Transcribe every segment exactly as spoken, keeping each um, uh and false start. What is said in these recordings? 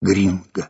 Гринго.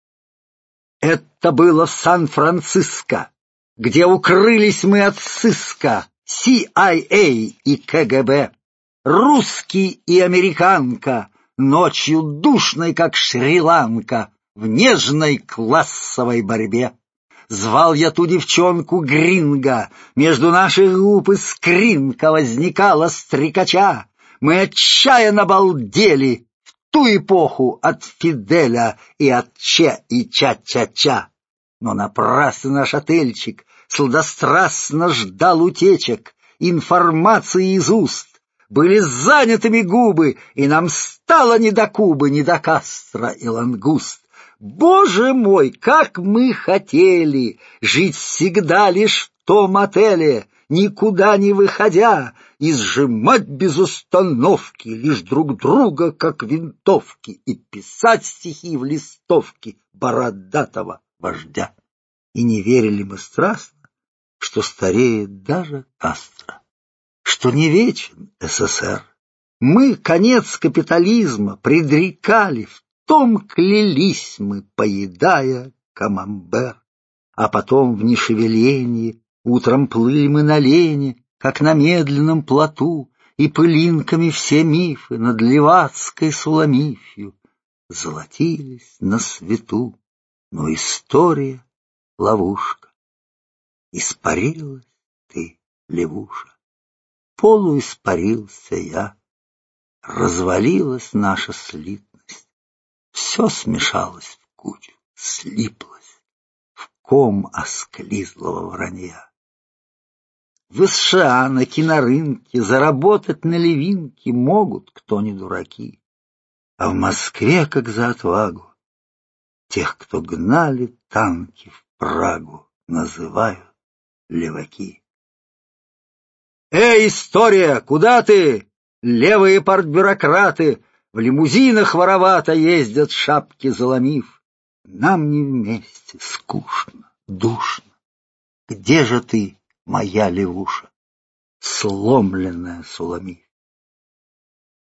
Это было в Сан-Франциско, где укрылись мы от сыска си ай эй и ка гэ бэ. Русский и американка, ночью душной, как Шри-Ланка, в нежной классовой борьбе. Звал я ту девчонку Гринго, между наших губ искринка возникала стрекача. Мы отчаянно балдели в ту эпоху от Фиделя и от Че и Ча-Ча-Ча. Но напрасно наш отельчик сладострастно ждал утечек, информации из уст. Были занятыми губы, и нам стало не до Кубы, не до Кастро и лангуст. Боже мой, как мы хотели жить всегда лишь в том отеле, никуда не выходя, и сжимать без остановки лишь друг друга, как винтовки, и писать стихи в листовке бородатого вождя. И не верили мы страстно, что стареет даже Кастро, что не вечен эс эс эр. Мы конец капитализма предрекали, в том клялись мы, поедая камамбер. А потом в нешевелении утром плыли мы на лени, как на медленном плоту, и пылинками все мифы над Ливадской Суламифью золотились на свету. Но история — ловушка. Испарилась ты, лягуша. Полуиспарился я. Развалилась наша слитность. Все смешалось в кучу, слиплось в ком осклизлого вранья. В эс ша а на кинорынке заработать на левинке могут, кто не дураки. А в Москве, как за отвагу, тех, кто гнали танки в Прагу, называют леваки. Эй, история, куда ты? Левые партбюрократы в лимузинах воровато ездят, шапки заломив. Нам не вместе, скучно, душно. Где же ты, моя левуша, сломленная Суламифь?